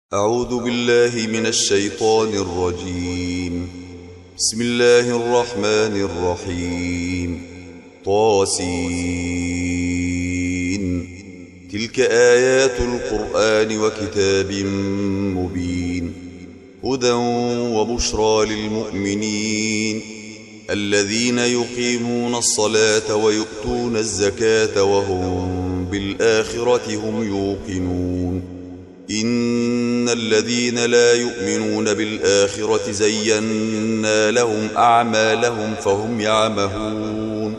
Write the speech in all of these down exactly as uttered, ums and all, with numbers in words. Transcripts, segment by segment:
أعوذ بالله من الشيطان الرجيم. بسم الله الرحمن الرحيم. طاسين. تلك آيات القرآن وكتاب مبين، هدى وبشرى للمؤمنين الذين يقيمون الصلاة ويؤتون الزكاة وهم بالآخرة هم يوقنون. إن الذين لا يؤمنون بالآخرة زينا لهم أعمالهم فهم يعمهون.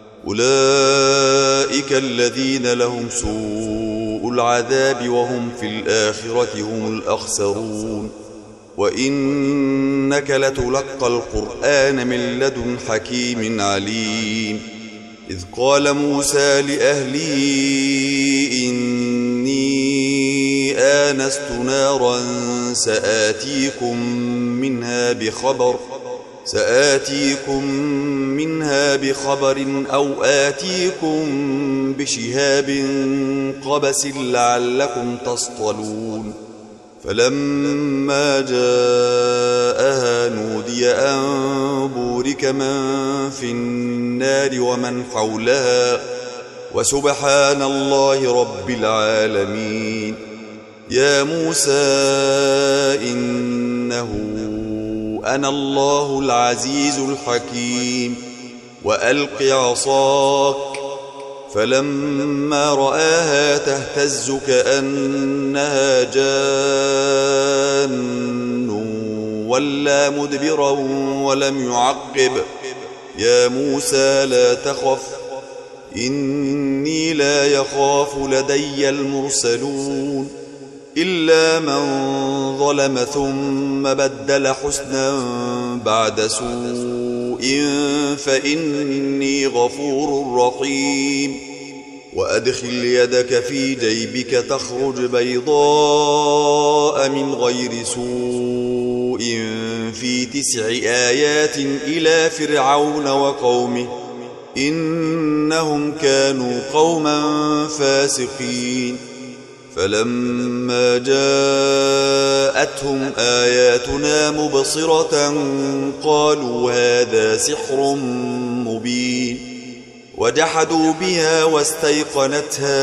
أولئك الذين لهم سوء العذاب وهم في الآخرة هم الأخسرون. وإنك لتلقى القرآن من لدن حكيم عليم. إذ قال موسى لأهله إني آنست نارا سآتيكم منها بخبر سآتيكم منها بخبر أو آتيكم بشهاب قبس لعلكم تصطلون. فلما جاءها نودي أن بورك من في النار ومن حولها وسبحان الله رب العالمين. يا موسى إنه أنا الله العزيز الحكيم. وألق عصاك. فلما رآها تهتز كأنها جان ولا مدبرا ولم يعقب. يا موسى لا تخف إني لا يخاف لدي المرسلون. إلا من ظلم ثم بدل حسنا بعد سوء فإني غفور رحيم. وأدخل يدك في جيبك تخرج بيضاء من غير سوء في تسع آيات إلى فرعون وقومه إنهم كانوا قوما فاسقين. فلما جاءتهم آياتنا مبصرة قالوا هذا سحر مبين. وجحدوا بها واستيقنتها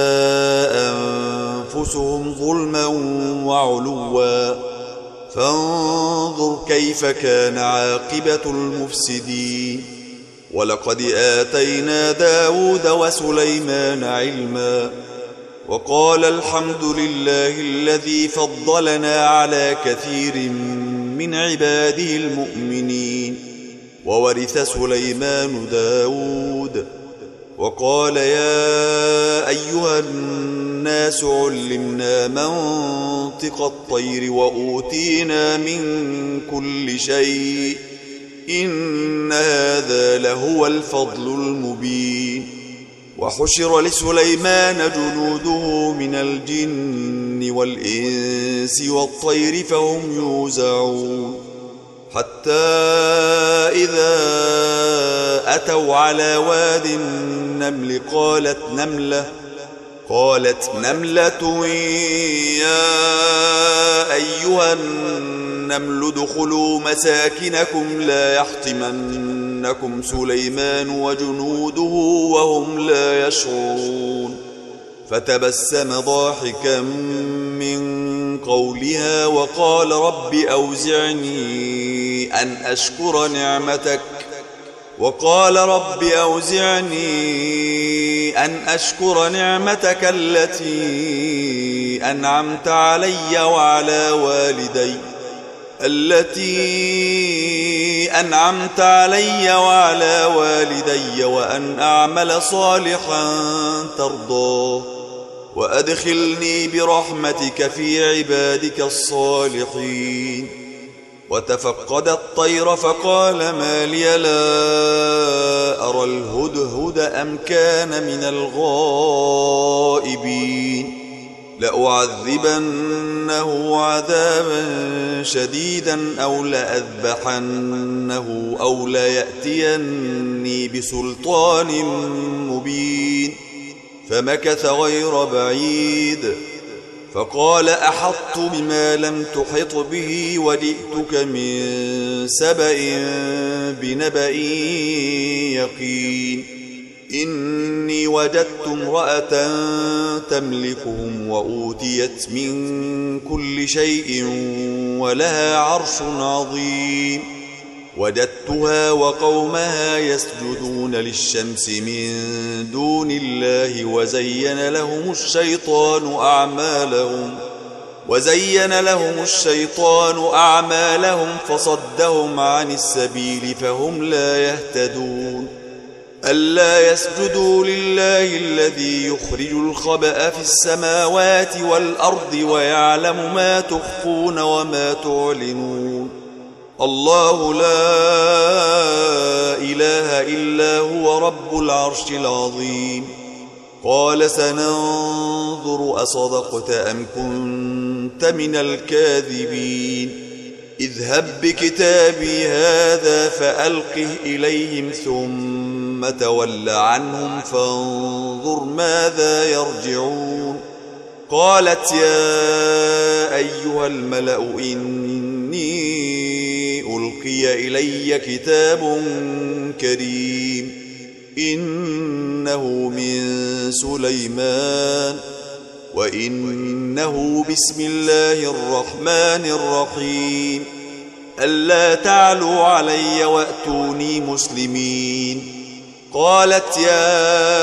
أنفسهم ظلما وعلوا فانظر كيف كان عاقبة المفسدين. ولقد آتينا داود وسليمان علما وقال الحمد لله الذي فضلنا على كثير من عباده المؤمنين. وورث سليمان داود وقال يا أيها الناس علمنا منطق الطير وأوتينا من كل شيء إن هذا لهو الفضل المبين. وحشر لسليمان جنوده من الجن والإنس والطير فهم يوزعون. حتى إذا أتوا على واد النمل قالت نملة قالت نملة يا أيها النمل ادخلوا مساكنكم لا يحطمنكم سليمان وجنوده وهم لا يشعرون. فتبسم ضاحكا من قولها وقال رب أوزعني أن أشكر نعمتك وقال رب أوزعني أن أشكر نعمتك التي أنعمت علي وعلى والدي التي أنعمت علي وعلى والدي وأن أعمل صالحا ترضاه وأدخلني برحمتك في عبادك الصالحين. وتفقد الطير فقال ما لي لا أرى الهدهد أم كان من الغائبين. لأعذبنه عذابا شديدا أو لأذبحنه أو ليأتيني بسلطان مبين. فمكث غير بعيد فقال أحطت بما لم تحط به وجئتك من سبأ بنبأ يقين إني وجدت امرأة تملكهم وأوتيت من كل شيء ولها عرش عظيم وجدتها وقومها يسجدون للشمس من دون الله وزين لهم الشيطان أعمالهم وزين لهم الشيطان أعمالهم فصدهم عن السبيل فهم لا يهتدون ألا يسجدوا لله الذي يخرج الخبأ في السماوات والأرض ويعلم ما تخفون وما تعلنون الله لا إله إلا هو رب العرش العظيم قال سننظر أصدقت أم كنت من الكاذبين اذهب بكتابي هذا فألقه إليهم ثم تول عنهم فانظر ماذا يرجعون قالت يا أيها الملأ إني ألقي إلي كتاب كريم إنه من سليمان وإنه بسم الله الرحمن الرحيم ألا تعلوا علي وأتوني مسلمين قالت يا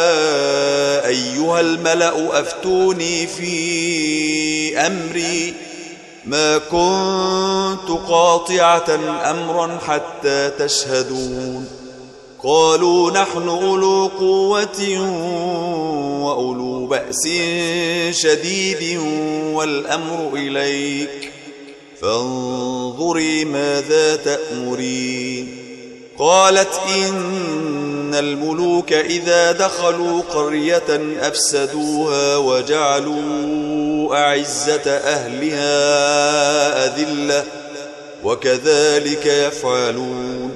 أيها الملأ أفتوني في أمري ما كنت قاطعة أمرا حتى تشهدون قالوا نحن أولو قوة وأولو بأس شديد والأمر إليك فانظري ماذا تأمرين قالت إن الملوك إذا دخلوا قرية أفسدوها وجعلوا أعزة أهلها أذلة وكذلك يفعلون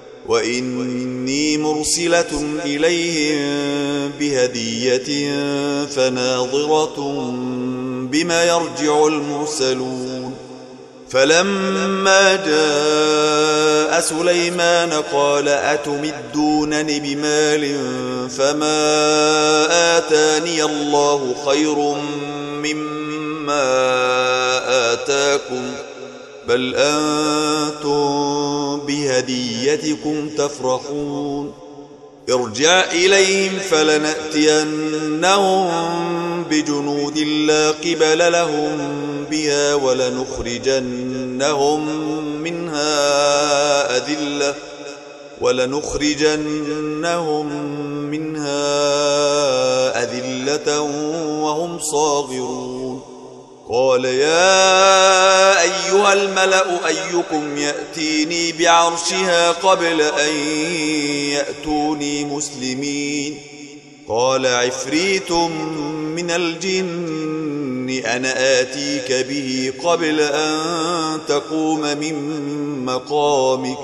وإني مرسلة إليهم بهدية فناظرة بما يرجع المرسلون فلما جاء سليمان قال أتمدونني بمال فما آتاني الله خير مما آتاكم بل أنتم بهديتكم تفرحون ارجع إليهم فلنأتينهم بجنود لا قبل لهم بها ولنخرجنهم منها أذلة ولنخرجنهم منها أذلة وهم صاغرون قال يا أيها الملأ أيكم يأتيني بعرشها قبل أن يأتوني مسلمين قال عفريت من الجن أنا آتيك به قبل أن تقوم من مقامك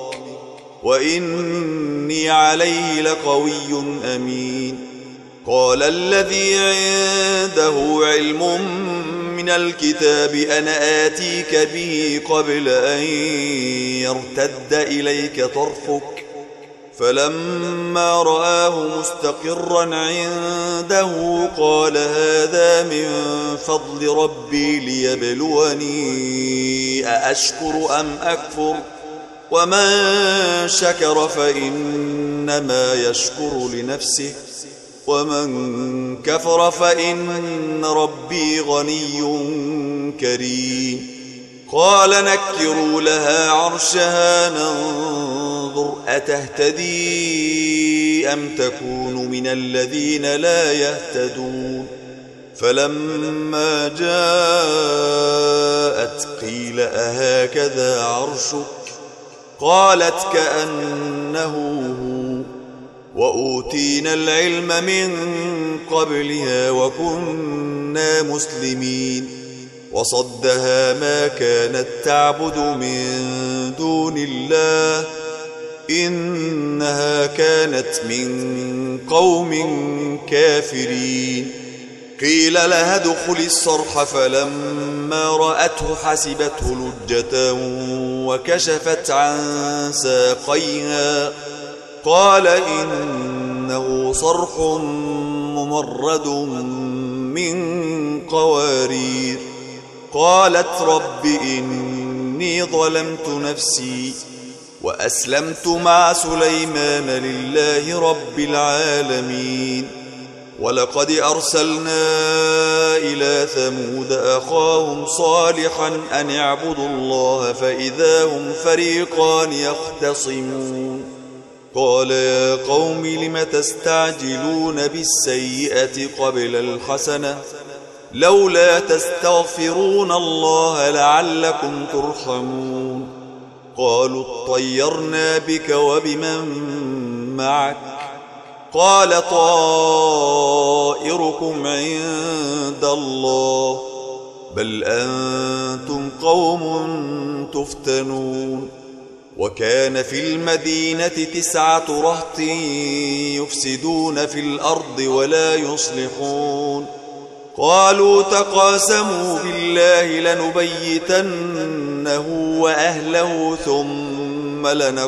وإني عليه لقوي أمين قال الذي عنده علم من الكتاب أنا آتيك به قبل أن يرتد إليك طرفك فلما رآه مستقرا عنده قال هذا من فضل ربي ليبلوني أأشكر أم أكفر ومن شكر فإنما يشكر لنفسه ومن كفر فإن ربي غني كريم قال نكروا لها عرشها ننظر أتهتدي أم تكون من الذين لا يهتدون فلما جاءت قيل أهكذا عرشك قالت كأنه هو وأوتينا العلم من قبلها وكنا مسلمين وصدها ما كانت تعبد من دون الله إنها كانت من قوم كافرين قيل لها ادخل الصرح فلما رأته حسبته لجة وكشفت عن ساقيها قال إنه صرح ممرد من قوارير. قالت رب إني ظلمت نفسي وأسلمت مع سليمان لله رب العالمين. ولقد أرسلنا إلى ثمود أخاهم صالحا أن اعبدوا الله فإذا هم فريقان يختصمون. قال يا قوم لم تستعجلون بالسيئة قبل الحسنة لولا تستغفرون الله لعلكم ترحمون. قالوا اطيرنا بك وبمن معك قال طائركم عند الله بل أنتم قوم تفتنون. وكان في المدينة تسعة رهط يفسدون في الأرض ولا يصلحون. قالوا تقاسموا بالله لنبيتنه وأهله ثم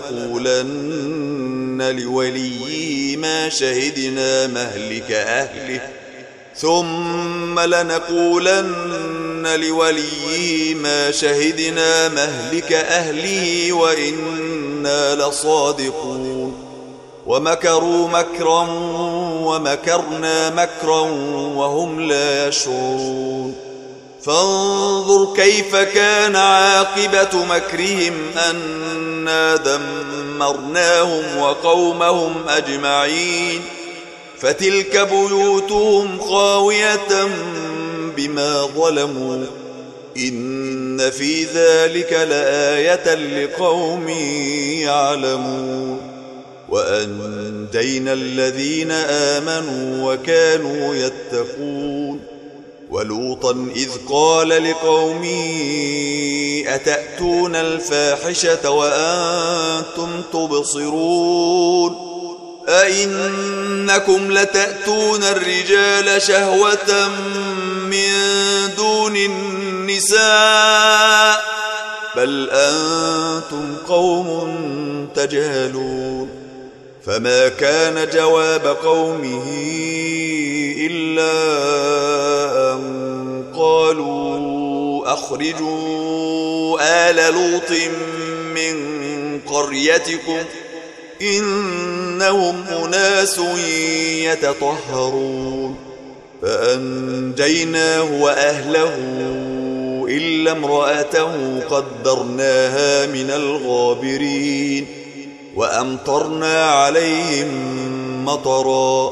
لنقولن لوليه ما شهدنا مهلك أهله ثم لنقولن لوليه ما شهدنا مهلك أهله وإنا لصادقون. ومكروا مكرا ومكرنا مكرا وهم لا يشعرون. فانظر كيف كان عاقبة مكرهم أنا دمرناهم وقومهم أجمعين. فتلك بيوتهم خاوية بما ظلموا إن في ذلك لآية لقوم يعلمون. وأنجينا الذين آمنوا وكانوا يتقون. ولوطا إذ قال لقومه أتأتون الفاحشة وأنتم تبصرون أئنكم لتأتون الرجال شهوة من دون النساء بل أنتم قوم تجهلون. فما كان جواب قومه إلا أن قالوا أخرجوا آل لوط من قريتكم إنهم أناس يتطهرون. فأنجيناه وأهله إلا امرأته قدرناها من الغابرين. وأمطرنا عليهم مطرا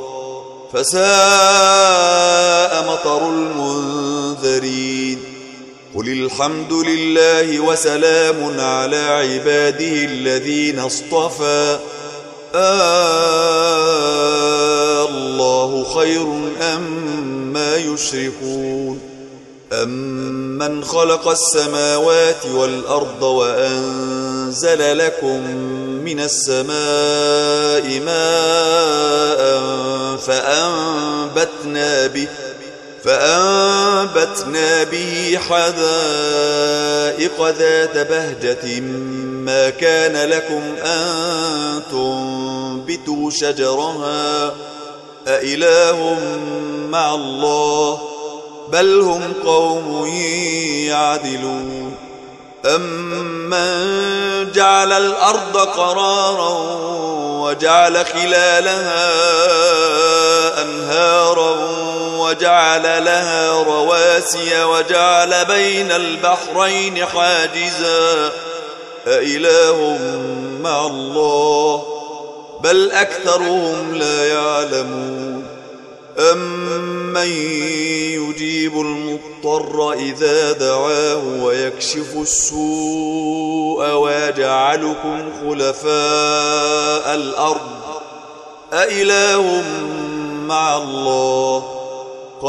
فساء مطر المنذرين. قل الحمد لله وسلام على عباده الذين اصطفى آه الله خير أما يشركون. أمن خلق السماوات والأرض وأنزل لكم من السماء ماء فأنبتنا به فأنبتنا به حدائق ذات بهجة ما كان لكم أن تنبتوا شجرها أإله مع الله بل هم قوم يعدلون. أمن جعل الأرض قرارا وجعل خلالها أنهارا وجعل لها رواسي وجعل بين البحرين حاجزا أإله مع الله بل أكثرهم لا يعلمون. أمن يجيب المضطر إذا دعاه ويكشف السوء ويجعلكم خلفاء الأرض أإله مع الله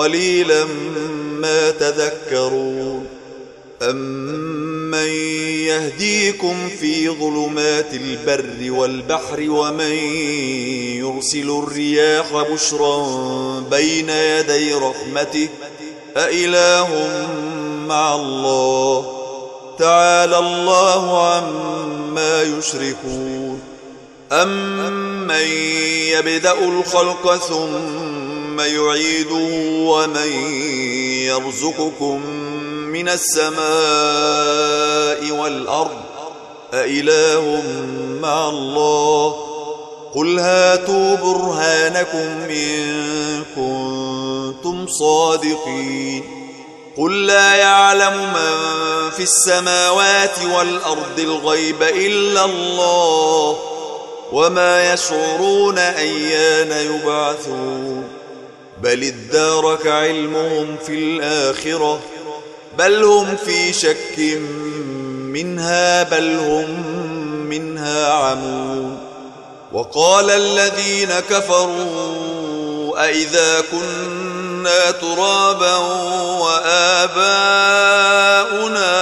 قليلا ما تذكرون. أمن يهديكم في ظلمات البر والبحر ومن يرسل الرياح بشرا بين يدي رحمته أإله مع الله تعالى الله عما يشركون أمن يبدأ الخلق ثم يعيده ومن يرزقكم من السماء والأرض أإله مع الله قل هاتوا برهانكم إن كنتم صادقين قل لا يعلم من في السماوات والأرض الغيب إلا الله وما يشعرون أيان يبعثون بل ادارك علمهم في الآخرة بل هم في شك منها بل هم منها عمون وقال الذين كفروا أئذا كنا ترابا وآباؤنا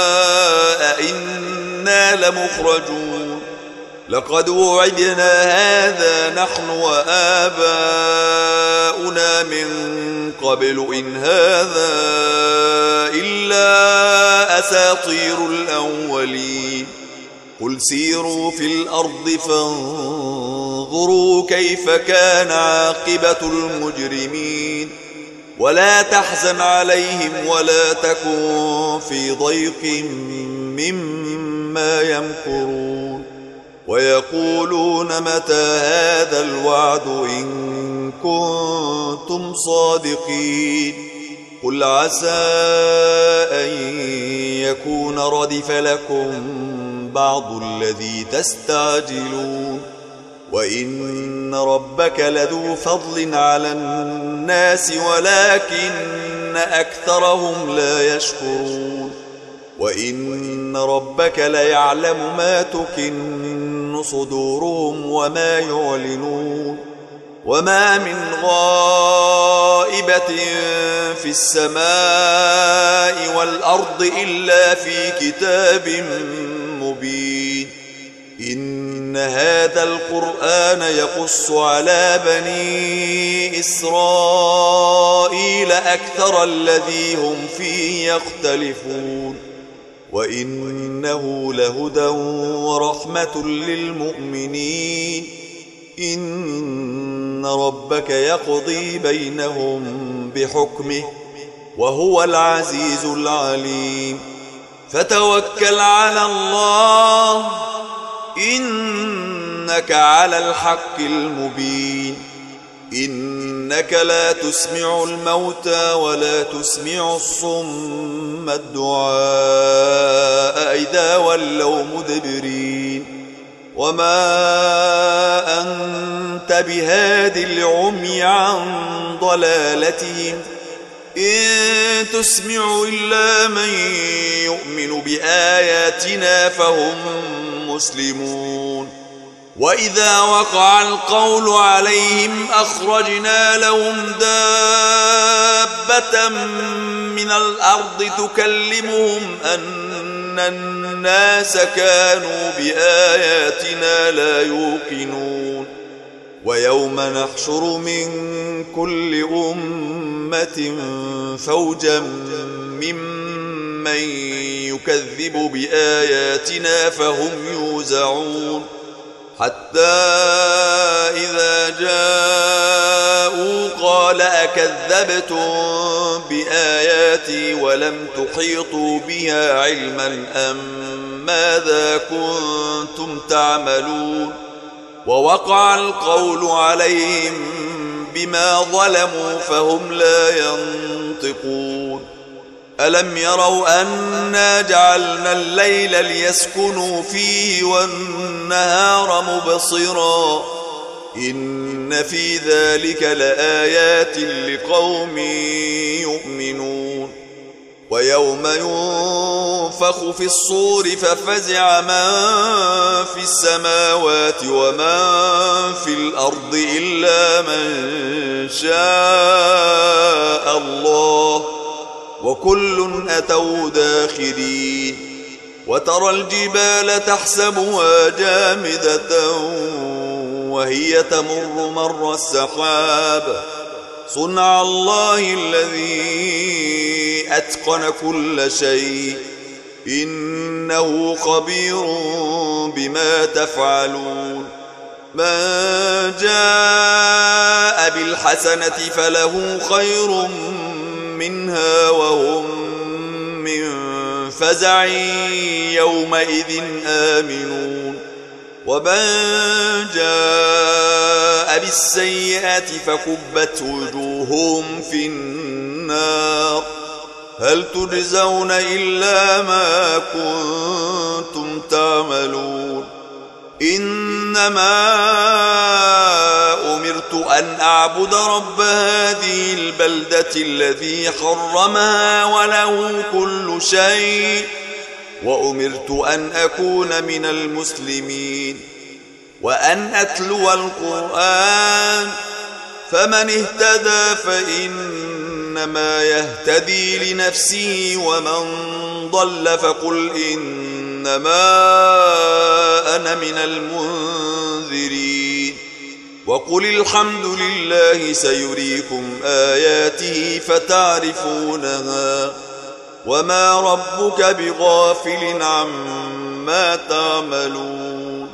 أئنا لمخرجون لقد وعدنا هذا نحن وآباؤنا من قبل إن هذا إلا أساطير الأولين قل سيروا في الأرض فانظروا كيف كان عاقبة المجرمين ولا تحزن عليهم ولا تكن في ضيق مما يمكرون ويقولون متى هذا الوعد إن كنتم صادقين قل عسى أن يكون ردف لكم بعض الذي تستعجلون وإن ربك لذو فضل على الناس ولكن أكثرهم لا يشكرون وإن ربك ليعلم ما تكن صدورهم وما يعلنون وما من غائبة في السماء والأرض إلا في كتاب مبين إن هذا القرآن يقص على بني إسرائيل أكثر الذي هم فيه يختلفون وإنه لهدى ورحمة للمؤمنين إن ربك يقضي بينهم بحكمه وهو العزيز العليم فتوكل على الله إنك على الحق المبين إنك لا تسمع الموتى ولا تسمع الصم الدعاء إذا ولوا مدبرين وما أنت بهاد العمي عن ضلالتهم إن تسمع إلا من يؤمن بآياتنا فهم مسلمون وإذا وقع القول عليهم أخرجنا لهم دابة من الأرض تكلمهم أن الناس كانوا بآياتنا لا يوقنون ويوم نحشر من كل أمة فوجا ممن يكذب بآياتنا فهم يوزعون حتى إذا جاءوا قال أكذبتم بآياتي ولم تحيطوا بها علما أم ماذا كنتم تعملون ووقع القول عليهم بما ظلموا فهم لا ينطقون ألم يروا أنا جعلنا الليل ليسكنوا فيه والنهار مبصرا إن في ذلك لآيات لقوم يؤمنون ويوم ينفخ في الصور ففزع من في السماوات ومن في الأرض إلا من شاء الله وكل أتوا داخرين وترى الجبال تحسبها جامدة وهي تمر مر السحاب صنع الله الذي أتقن كل شيء إنه خبير بما تفعلون من جاء بالحسنة فله خير منها وهم من فزع يومئذ آمنون ومن جاء بالسيئة فكبت وجوههم في النار هل تجزون إلا ما كنتم تعملون إنما أمرت أن أعبد رب هذه البلدة الذي حرمها وله كل شيء وأمرت أن أكون من المسلمين وأن أتلو القرآن فمن اهتدى فإنما يهتدي لنفسه ومن ضل فقل إنما أنا من المنذرين وقل الحمد لله سيريكم آياته فتعرفونها وما ربك بغافل عما تعملون